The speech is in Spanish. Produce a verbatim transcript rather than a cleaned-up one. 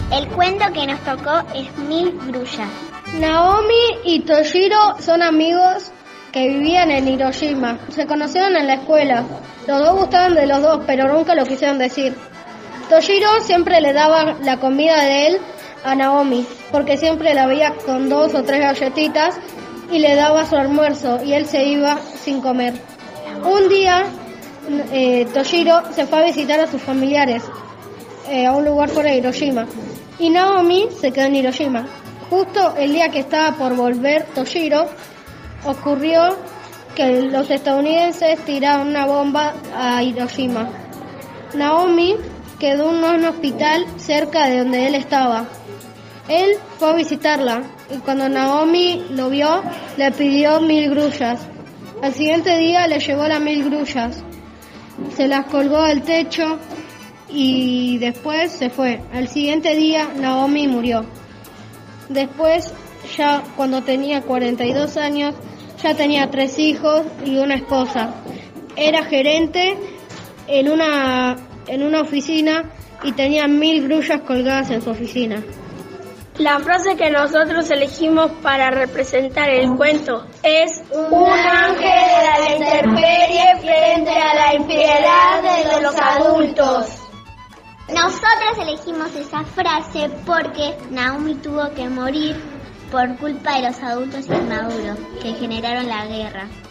El cuento que nos tocó es Mil Grullas. Naomi y Toshiro son amigos que vivían en Hiroshima. Se conocieron en la escuela. Los dos gustaban de los dos, pero nunca lo quisieron decir. Toshiro siempre le daba la comida de él a Naomi, porque siempre la veía con dos o tres galletitas y le daba su almuerzo y él se iba sin comer. Un día eh, Toshiro se fue a visitar a sus familiares eh, a un lugar fuera de Hiroshima y Naomi se quedó en Hiroshima. Justo el día que estaba por volver Toshiro, ocurrió que los estadounidenses tiraron una bomba a Hiroshima. Naomi quedó en un hospital cerca de donde él estaba. Él fue a visitarla y cuando Naomi lo vio, le pidió mil grullas. Al siguiente día le llevó las mil grullas. Se las colgó al techo y después se fue. Al siguiente día Naomi murió. Después, ya cuando tenía cuarenta y dos años, ya tenía tres hijos y una esposa. Era gerente en una, en una oficina y tenía mil grullas colgadas en su oficina. La frase que nosotros elegimos para representar el cuento es: un ángel de la intemperie frente a la impiedad de los adultos. Nosotros elegimos esa frase porque Naomi tuvo que morir por culpa de los adultos inmaduros que generaron la guerra.